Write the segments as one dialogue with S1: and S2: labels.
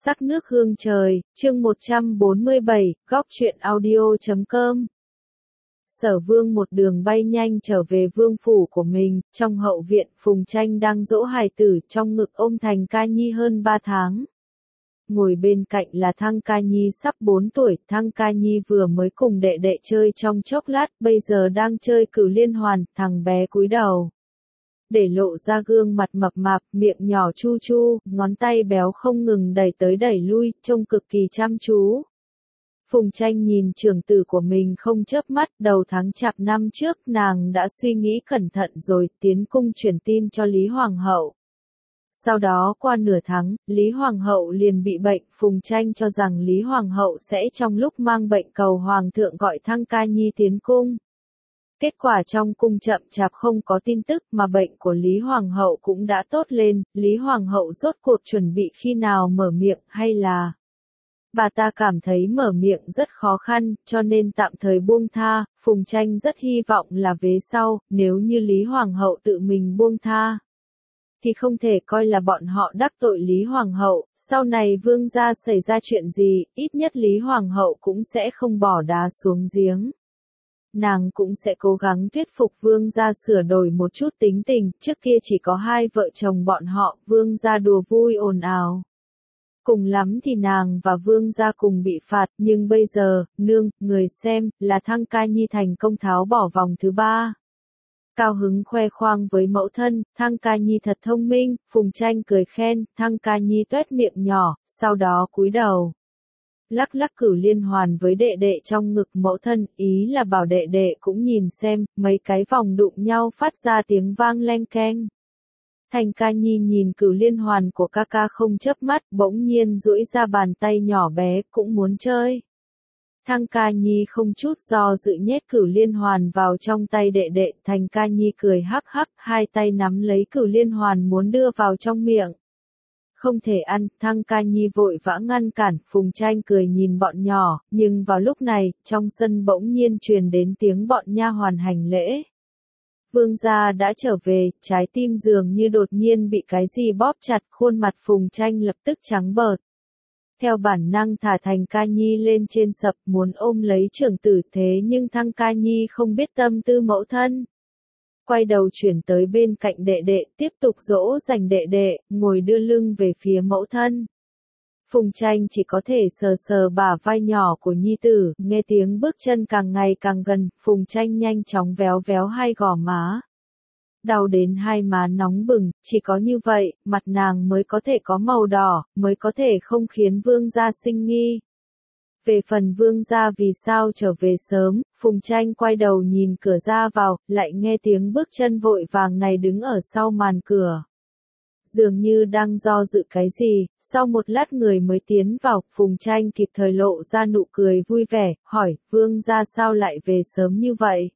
S1: Sắc nước hương trời, chương 147, góc truyện audio.com. Sở Vương một đường bay nhanh trở về vương phủ của mình, trong hậu viện, Phùng Tranh đang dỗ hài tử, trong ngực ôm Thành Ca Nhi hơn 3 tháng. Ngồi bên cạnh là Thăng Ca Nhi sắp 4 tuổi, Thăng Ca Nhi vừa mới cùng đệ đệ chơi trong chốc lát, bây giờ đang chơi cửu liên hoàn, thằng bé cúi đầu. Để lộ ra gương mặt mập mạp, miệng nhỏ chu chu, ngón tay béo không ngừng đẩy tới đẩy lui, trông cực kỳ chăm chú. Phùng Tranh nhìn trưởng tử của mình không chớp mắt, đầu tháng Chạp năm trước nàng đã suy nghĩ cẩn thận rồi, tiến cung truyền tin cho Lý Hoàng hậu. Sau đó qua nửa tháng, Lý Hoàng hậu liền bị bệnh, Phùng Tranh cho rằng Lý Hoàng hậu sẽ trong lúc mang bệnh cầu Hoàng thượng gọi Thăng Ca Nhi tiến cung. Kết quả trong cung chậm chạp không có tin tức mà bệnh của Lý Hoàng hậu cũng đã tốt lên, Lý Hoàng hậu rốt cuộc chuẩn bị khi nào mở miệng hay là bà ta cảm thấy mở miệng rất khó khăn, cho nên tạm thời buông tha, Phùng Tranh rất hy vọng là về sau, nếu như Lý Hoàng hậu tự mình buông tha, thì không thể coi là bọn họ đắc tội Lý Hoàng hậu, sau này vương gia xảy ra chuyện gì, ít nhất Lý Hoàng hậu cũng sẽ không bỏ đá xuống giếng. Nàng cũng sẽ cố gắng thuyết phục vương gia sửa đổi một chút tính tình, trước kia chỉ có hai vợ chồng bọn họ, vương gia đùa vui ồn ào. Cùng lắm thì nàng và vương gia cùng bị phạt, nhưng bây giờ, nương, người xem, là Thăng Ca Nhi thành công tháo bỏ vòng thứ 3. Cao hứng khoe khoang với mẫu thân, Thăng Ca Nhi thật thông minh, Phùng Tranh cười khen, Thăng Ca Nhi tuét miệng nhỏ, sau đó cúi đầu. Lắc lắc cửu liên hoàn với đệ đệ trong ngực mẫu thân, ý là bảo đệ đệ cũng nhìn xem, mấy cái vòng đụng nhau phát ra tiếng vang leng keng. Thành Ca Nhi nhìn cửu liên hoàn của ca ca không chớp mắt, bỗng nhiên duỗi ra bàn tay nhỏ bé, cũng muốn chơi. Thăng Ca Nhi không chút do dự nhét cửu liên hoàn vào trong tay đệ đệ, Thành Ca Nhi cười hắc hắc, hai tay nắm lấy cửu liên hoàn muốn đưa vào trong miệng. Không thể ăn, Thăng Ca Nhi vội vã ngăn cản, Phùng Tranh cười nhìn bọn nhỏ, nhưng vào lúc này, trong sân bỗng nhiên truyền đến tiếng bọn nha hoàn hành lễ. Vương gia đã trở về, trái tim dường như đột nhiên bị cái gì bóp chặt, khuôn mặt Phùng Tranh lập tức trắng bợt. Theo bản năng thả Thành Ca Nhi lên trên sập muốn ôm lấy trưởng tử, thế nhưng Thăng Ca Nhi không biết tâm tư mẫu thân. Quay đầu chuyển tới bên cạnh đệ đệ, tiếp tục dỗ dành đệ đệ, ngồi đưa lưng về phía mẫu thân. Phùng Tranh chỉ có thể sờ sờ bả vai nhỏ của nhi tử, nghe tiếng bước chân càng ngày càng gần, Phùng Tranh nhanh chóng véo véo hai gò má. Đau đến hai má nóng bừng, chỉ có như vậy, mặt nàng mới có thể có màu đỏ, mới có thể không khiến vương gia sinh nghi. Về phần vương gia vì sao trở về sớm, Phùng Tranh quay đầu nhìn cửa ra vào, lại nghe tiếng bước chân vội vàng này đứng ở sau màn cửa. Dường như đang do dự cái gì, sau một lát người mới tiến vào, Phùng Tranh kịp thời lộ ra nụ cười vui vẻ, hỏi, vương gia sao lại về sớm như vậy?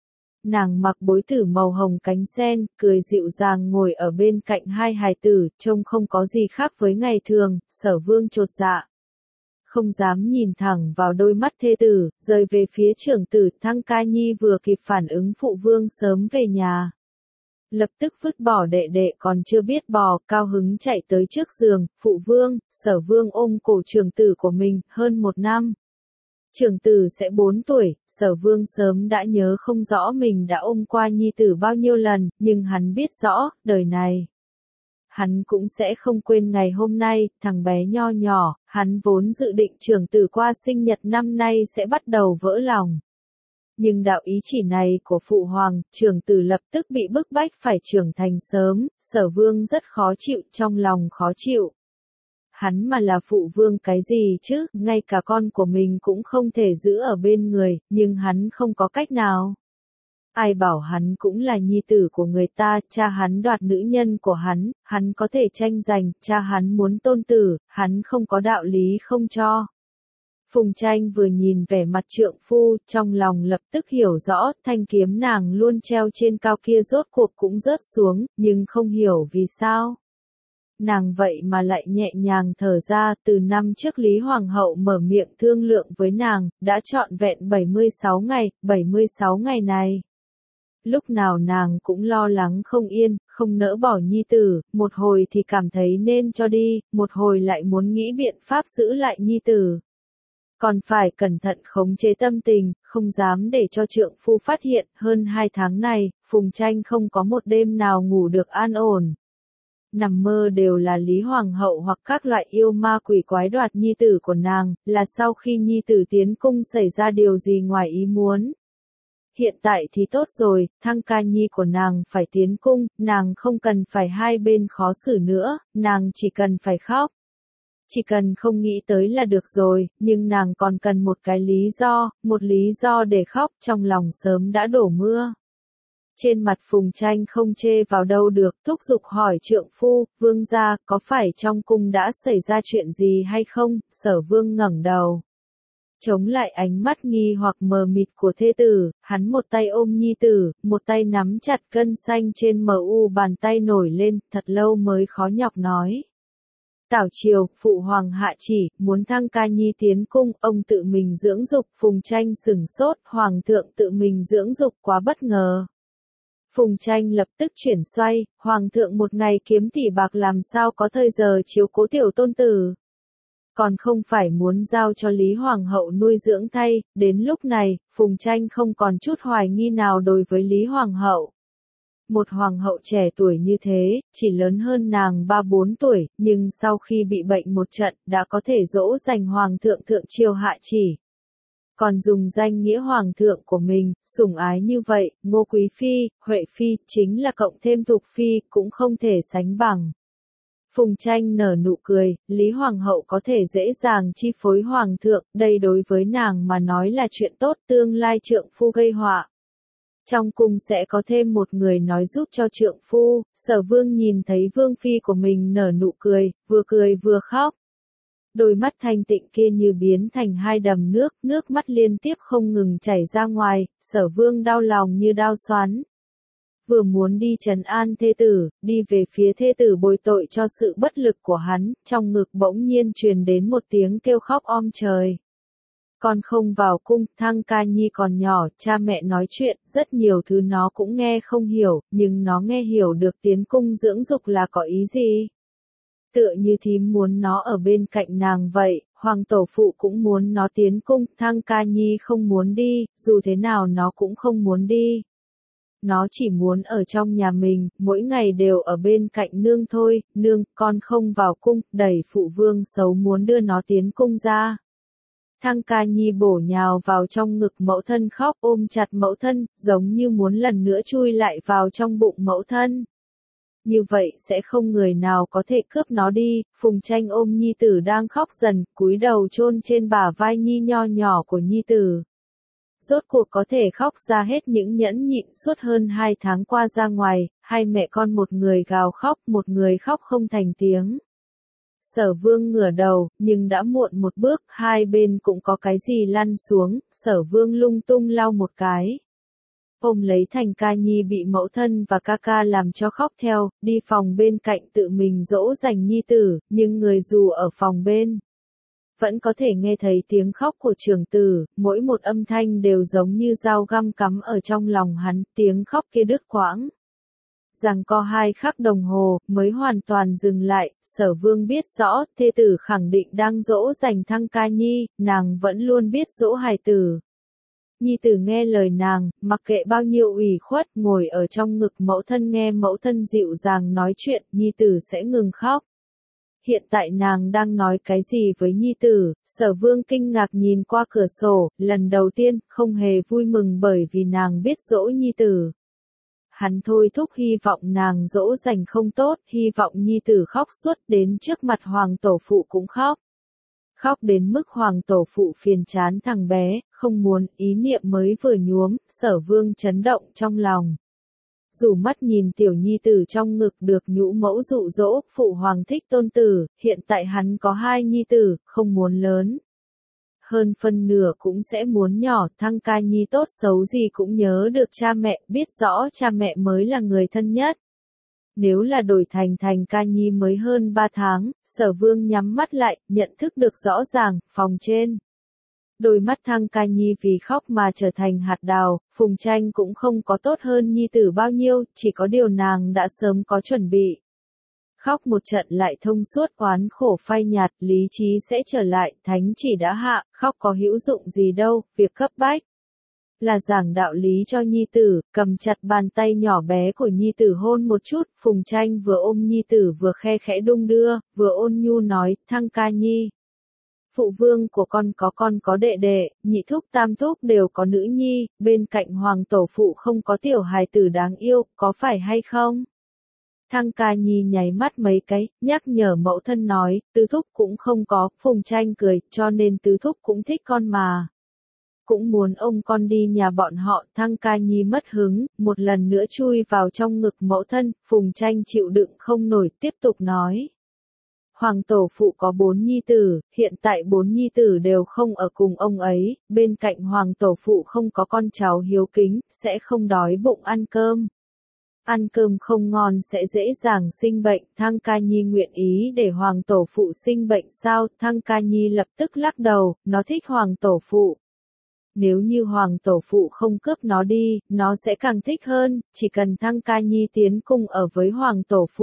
S1: Nàng mặc bối tử màu hồng cánh sen, cười dịu dàng ngồi ở bên cạnh hai hài tử, trông không có gì khác với ngày thường, Sở Vương chột dạ. Không dám nhìn thẳng vào đôi mắt thê tử, rời về phía trưởng tử, Thăng Ca Nhi vừa kịp phản ứng phụ vương sớm về nhà. Lập tức vứt bỏ đệ đệ còn chưa biết bò, cao hứng chạy tới trước giường, phụ vương, Sở Vương ôm cổ trưởng tử của mình, hơn 1 năm. Trưởng tử sẽ 4 tuổi, Sở Vương sớm đã nhớ không rõ mình đã ôm qua nhi tử bao nhiêu lần, nhưng hắn biết rõ, đời này. Hắn cũng sẽ không quên ngày hôm nay, thằng bé nho nhỏ, hắn vốn dự định trưởng tử qua sinh nhật năm nay sẽ bắt đầu vỡ lòng. Nhưng đạo ý chỉ này của phụ hoàng, trưởng tử lập tức bị bức bách phải trưởng thành sớm, Sở Vương rất khó chịu, trong lòng khó chịu. Hắn mà là phụ vương cái gì chứ, ngay cả con của mình cũng không thể giữ ở bên người, nhưng hắn không có cách nào. Ai bảo hắn cũng là nhi tử của người ta, cha hắn đoạt nữ nhân của hắn có thể tranh giành, cha hắn muốn tôn tử, hắn không có đạo lý không cho. Phùng Tranh vừa nhìn vẻ mặt trượng phu, trong lòng lập tức hiểu rõ, thanh kiếm nàng luôn treo trên cao kia rốt cuộc cũng rớt xuống, nhưng không hiểu vì sao. Nàng vậy mà lại nhẹ nhàng thở ra, từ năm trước Lý Hoàng hậu mở miệng thương lượng với nàng, đã trọn vẹn 76 ngày, 76 ngày này. lúc nào nàng cũng lo lắng không yên, không nỡ bỏ nhi tử, một hồi thì cảm thấy nên cho đi, một hồi lại muốn nghĩ biện pháp giữ lại nhi tử. Còn phải cẩn thận khống chế tâm tình, không dám để cho trượng phu phát hiện. Hơn 2 tháng này, Phùng Tranh không có một đêm nào ngủ được an ổn. Nằm mơ đều là Lý Hoàng hậu hoặc các loại yêu ma quỷ quái đoạt nhi tử của nàng, là sau khi nhi tử tiến cung xảy ra điều gì ngoài ý muốn. Hiện tại thì tốt rồi, Thăng ca nhi của nàng phải tiến cung, nàng không cần phải hai bên khó xử nữa, nàng chỉ cần phải khóc. Chỉ cần không nghĩ tới là được rồi, nhưng nàng còn cần một cái lý do, một lý do để khóc, trong lòng sớm đã đổ mưa. Trên mặt Phùng Tranh không chê vào đâu được, thúc giục hỏi trượng phu, vương gia, có phải trong cung đã xảy ra chuyện gì hay không? Sở Vương ngẩng đầu, chống lại ánh mắt nghi hoặc mờ mịt của thê tử, hắn một tay ôm nhi tử, một tay nắm chặt cân xanh trên bàn tay nổi lên, thật lâu mới khó nhọc nói. Tảo triều, phụ hoàng hạ chỉ, muốn Thăng ca nhi tiến cung, ông tự mình dưỡng dục. Phùng Tranh sửng sốt, hoàng thượng tự mình dưỡng dục quá bất ngờ. Phùng Tranh lập tức chuyển xoay, hoàng thượng một ngày kiếm tỷ bạc làm sao có thời giờ chiếu cố tiểu tôn tử. Còn không phải muốn giao cho Lý Hoàng hậu nuôi dưỡng thay. Đến lúc này, Phùng Tranh không còn chút hoài nghi nào đối với Lý Hoàng hậu. Một hoàng hậu trẻ tuổi như thế, chỉ lớn hơn nàng 3-4 tuổi, nhưng sau khi bị bệnh một trận, đã có thể dỗ dành hoàng thượng thượng triều hạ chỉ. Còn dùng danh nghĩa hoàng thượng của mình, sủng ái như vậy, Ngô Quý Phi, Huệ Phi, chính là cộng thêm Thục Phi, cũng không thể sánh bằng. Phùng Tranh nở nụ cười, Lý Hoàng hậu có thể dễ dàng chi phối hoàng thượng, đây đối với nàng mà nói là chuyện tốt, tương lai trượng phu gây họa. Trong cung sẽ có thêm một người nói giúp cho trượng phu. Sở Vương nhìn thấy Vương Phi của mình nở nụ cười vừa khóc. Đôi mắt thanh tịnh kia như biến thành hai đầm nước mắt liên tiếp không ngừng chảy ra ngoài, Sở Vương đau lòng như đao xoắn. Vừa muốn đi trấn an thê tử, đi về phía thê tử bồi tội cho sự bất lực của hắn, trong ngực bỗng nhiên truyền đến một tiếng kêu khóc om trời. Con không vào cung, Thăng ca nhi còn nhỏ, cha mẹ nói chuyện, rất nhiều thứ nó cũng nghe không hiểu, nhưng nó nghe hiểu được tiến cung dưỡng dục là có ý gì. Tựa như thím muốn nó ở bên cạnh nàng vậy, hoàng tổ phụ cũng muốn nó tiến cung, Thăng ca nhi không muốn đi, dù thế nào nó cũng không muốn đi. Nó chỉ muốn ở trong nhà mình, mỗi ngày đều ở bên cạnh nương thôi, nương, con không vào cung, đẩy phụ vương xấu muốn đưa nó tiến cung ra. Thăng ca nhi bổ nhào vào trong ngực mẫu thân khóc ôm chặt mẫu thân, giống như muốn lần nữa chui lại vào trong bụng mẫu thân. Như vậy sẽ không người nào có thể cướp nó đi. Phùng Tranh ôm nhi tử đang khóc dần, cúi đầu chôn trên bả vai nhi nho nhỏ của nhi tử. Rốt cuộc có thể khóc ra hết những nhẫn nhịn suốt hơn 2 tháng qua ra ngoài, hai mẹ con một người gào khóc, một người khóc không thành tiếng. Sở Vương ngửa đầu, nhưng đã muộn một bước, hai bên cũng có cái gì lăn xuống, Sở Vương lung tung lau một cái. Ôm lấy Thành ca nhi bị mẫu thân và ca ca làm cho khóc theo, đi phòng bên cạnh tự mình dỗ dành nhi tử, nhưng người dù ở phòng bên. Vẫn có thể nghe thấy tiếng khóc của trưởng tử, mỗi một âm thanh đều giống như dao găm cắm ở trong lòng hắn, tiếng khóc kia đứt quãng. Giằng co 2 khắc đồng hồ, mới hoàn toàn dừng lại. Sở Vương biết rõ, thê tử khẳng định đang dỗ dành Thăng ca nhi, nàng vẫn luôn biết dỗ hài tử. Nhi tử nghe lời nàng, mặc kệ bao nhiêu ủy khuất, ngồi ở trong ngực mẫu thân nghe mẫu thân dịu dàng nói chuyện, nhi tử sẽ ngừng khóc. Hiện tại nàng đang nói cái gì với nhi tử? Sở Vương kinh ngạc nhìn qua cửa sổ, lần đầu tiên, không hề vui mừng bởi vì nàng biết dỗ nhi tử. Hắn thôi thúc hy vọng nàng dỗ dành không tốt, hy vọng nhi tử khóc suốt đến trước mặt hoàng tổ phụ cũng khóc. Khóc đến mức hoàng tổ phụ phiền chán thằng bé, không muốn, ý niệm mới vừa nhuốm, Sở Vương chấn động trong lòng. Dù mắt nhìn tiểu nhi tử trong ngực được nhũ mẫu dụ dỗ, phụ hoàng thích tôn tử, hiện tại hắn có 2 nhi tử, không muốn lớn. Hơn phân nửa cũng sẽ muốn nhỏ, Thăng ca nhi tốt xấu gì cũng nhớ được cha mẹ, biết rõ cha mẹ mới là người thân nhất. Nếu là đổi thành Thành ca nhi mới hơn 3 tháng, Sở Vương nhắm mắt lại, nhận thức được rõ ràng, phòng trên. Đôi mắt Thăng Ca Nhi vì khóc mà trở thành hạt đào, Phùng Tranh cũng không có tốt hơn nhi tử bao nhiêu, chỉ có điều nàng đã sớm có chuẩn bị. Khóc một trận lại thông suốt, oán khổ phai nhạt, lý trí sẽ trở lại, thánh chỉ đã hạ, khóc có hữu dụng gì đâu, việc cấp bách là giảng đạo lý cho nhi tử, cầm chặt bàn tay nhỏ bé của nhi tử hôn một chút, Phùng Tranh vừa ôm nhi tử vừa khe khẽ đung đưa, vừa ôn nhu nói, Thăng Ca Nhi. Phụ vương của con có đệ đệ, nhị thúc tam thúc đều có nữ nhi, bên cạnh hoàng tổ phụ không có tiểu hài tử đáng yêu, có phải hay không? Thăng Ca Nhi nháy mắt mấy cái, nhắc nhở mẫu thân nói, tứ thúc cũng không có, Phùng Tranh cười, cho nên tứ thúc cũng thích con mà. Cũng muốn ôm con đi nhà bọn họ, Thăng Ca Nhi mất hứng, một lần nữa chui vào trong ngực mẫu thân, Phùng Tranh chịu đựng không nổi, tiếp tục nói. Hoàng tổ phụ có 4 nhi tử, hiện tại 4 nhi tử đều không ở cùng ông ấy, bên cạnh hoàng tổ phụ không có con cháu hiếu kính, sẽ không đói bụng ăn cơm. Ăn cơm không ngon sẽ dễ dàng sinh bệnh, Thăng Ca Nhi nguyện ý để hoàng tổ phụ sinh bệnh sao? Thăng Ca Nhi lập tức lắc đầu, nó thích hoàng tổ phụ. Nếu như hoàng tổ phụ không cướp nó đi, nó sẽ càng thích hơn, chỉ cần Thăng Ca Nhi tiến cung ở với hoàng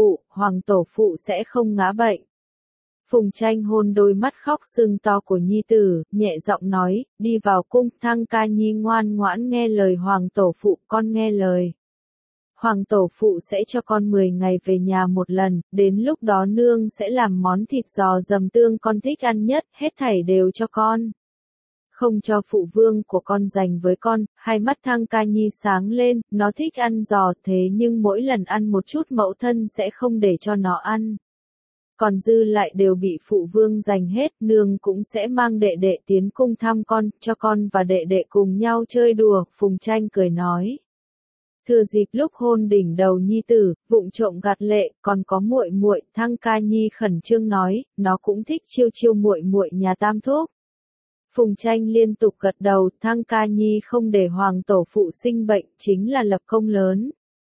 S1: tổ phụ sẽ không ngã bệnh. Phùng Tranh hôn đôi mắt khóc sưng to của nhi tử, nhẹ giọng nói, đi vào cung, Thăng Ca Nhi ngoan ngoãn nghe lời hoàng tổ phụ, con nghe lời. Hoàng tổ phụ sẽ cho con 10 ngày về nhà một lần, đến lúc đó nương sẽ làm món thịt giò dầm tương con thích ăn nhất, hết thảy đều cho con. Không cho phụ vương của con dành với con, hai mắt Thăng Ca Nhi sáng lên, nó thích ăn giò thế nhưng mỗi lần ăn một chút mẫu thân sẽ không để cho nó ăn. Còn dư lại đều bị phụ vương giành hết, nương cũng sẽ mang đệ đệ tiến cung thăm con, cho con và đệ đệ cùng nhau chơi đùa, Phùng Tranh cười nói. Thừa dịp lúc hôn đỉnh đầu nhi tử, vụng trộm gạt lệ, còn có muội muội, Thăng Ca Nhi khẩn trương nói, nó cũng thích chiêu chiêu muội muội nhà tam thúc. Phùng Tranh liên tục gật đầu, Thăng Ca Nhi không để hoàng tổ phụ sinh bệnh, chính là lập công lớn.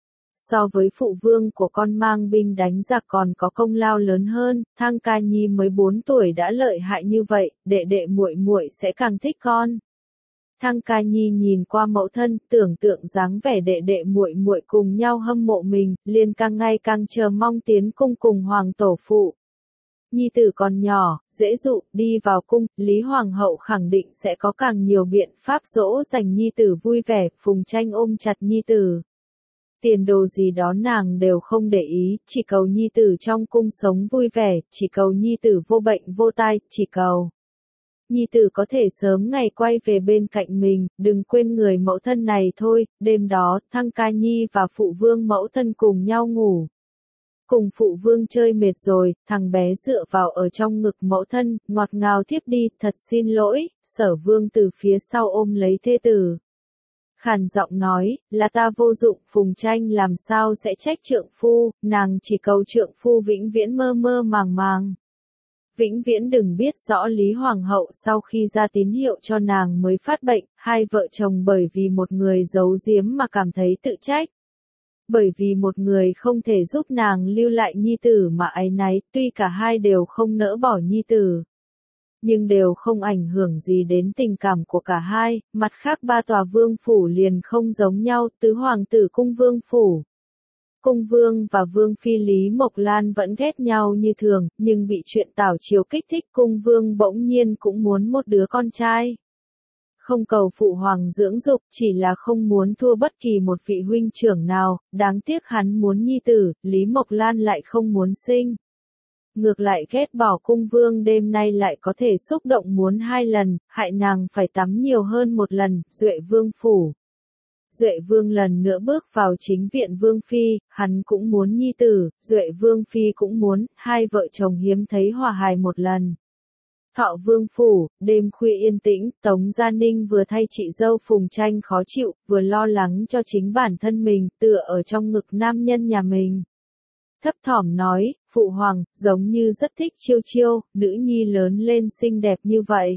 S1: So với phụ vương của con mang binh đánh giặc còn có công lao lớn hơn, Thăng Ca Nhi mới 4 tuổi đã lợi hại như vậy, đệ đệ muội muội sẽ càng thích con. Thăng Ca Nhi nhìn qua mẫu thân, tưởng tượng dáng vẻ đệ đệ muội muội cùng nhau hâm mộ mình, liền càng ngày càng chờ mong tiến cung cùng hoàng tổ phụ. Nhi tử còn nhỏ, dễ dụ, đi vào cung, Lý Hoàng hậu khẳng định sẽ có càng nhiều biện pháp dỗ dành nhi tử vui vẻ, Phùng Tranh ôm chặt nhi tử. Tiền đồ gì đó nàng đều không để ý, chỉ cầu nhi tử trong cung sống vui vẻ, chỉ cầu nhi tử vô bệnh vô tai, chỉ cầu nhi tử có thể sớm ngày quay về bên cạnh mình, đừng quên người mẫu thân này thôi. Đêm đó, Thăng Ca Nhi và phụ vương mẫu thân cùng nhau ngủ. Cùng phụ vương chơi mệt rồi, thằng bé dựa vào ở trong ngực mẫu thân, ngọt ngào thiếp đi, thật xin lỗi, Sở Vương từ phía sau ôm lấy thê tử. Khàn giọng nói, là ta vô dụng, Phùng Tranh làm sao sẽ trách trượng phu, nàng chỉ cầu trượng phu vĩnh viễn mơ mơ màng màng. Vĩnh viễn đừng biết rõ Lý Hoàng hậu sau khi ra tín hiệu cho nàng mới phát bệnh, hai vợ chồng bởi vì một người giấu giếm mà cảm thấy tự trách. Bởi vì một người không thể giúp nàng lưu lại nhi tử mà áy náy, tuy cả hai đều không nỡ bỏ nhi tử. Nhưng đều không ảnh hưởng gì đến tình cảm của cả hai, mặt khác ba tòa vương phủ liền không giống nhau, tứ hoàng tử cung vương phủ. Cung vương và vương phi Lý Mộc Lan vẫn ghét nhau như thường, nhưng bị chuyện tảo triều kích thích cung vương bỗng nhiên cũng muốn một đứa con trai. Không cầu phụ hoàng dưỡng dục, chỉ là không muốn thua bất kỳ một vị huynh trưởng nào, đáng tiếc hắn muốn nhi tử, Lý Mộc Lan lại không muốn sinh. Ngược lại ghét bỏ cung vương đêm nay lại có thể xúc động muốn 2 lần, hại nàng phải tắm nhiều hơn một lần, Duệ vương phủ. Duệ vương lần nữa bước vào chính viện vương phi, hắn cũng muốn nhi tử, Duệ vương phi cũng muốn, hai vợ chồng hiếm thấy hòa hài một lần. Thọ vương phủ, đêm khuya yên tĩnh, Tống Gia Ninh vừa thay chị dâu Phùng Tranh khó chịu, vừa lo lắng cho chính bản thân mình, tựa ở trong ngực nam nhân nhà mình. Thấp thỏm nói, phụ hoàng, giống như rất thích Chiêu Chiêu, nữ nhi lớn lên xinh đẹp như vậy.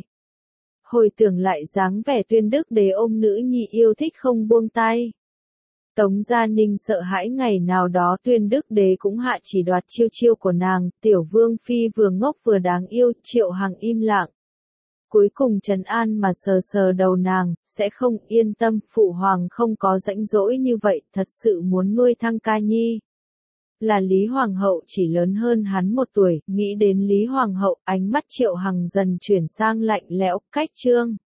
S1: Hồi tưởng lại dáng vẻ Tuyên Đức Đế ôm nữ nhi yêu thích không buông tay. Tống Gia Ninh sợ hãi ngày nào đó Tuyên Đức Đế cũng hạ chỉ đoạt Chiêu Chiêu của nàng, tiểu vương phi vừa ngốc vừa đáng yêu, Triệu Hằng im lặng. Cuối cùng trấn an mà sờ sờ đầu nàng, sẽ không yên tâm, phụ hoàng không có rãnh rỗi như vậy, thật sự muốn nuôi thăng ca nhi. Là Lý Hoàng hậu chỉ lớn hơn hắn 1 tuổi, nghĩ đến Lý Hoàng hậu, ánh mắt Triệu Hằng dần chuyển sang lạnh lẽo, cách Trương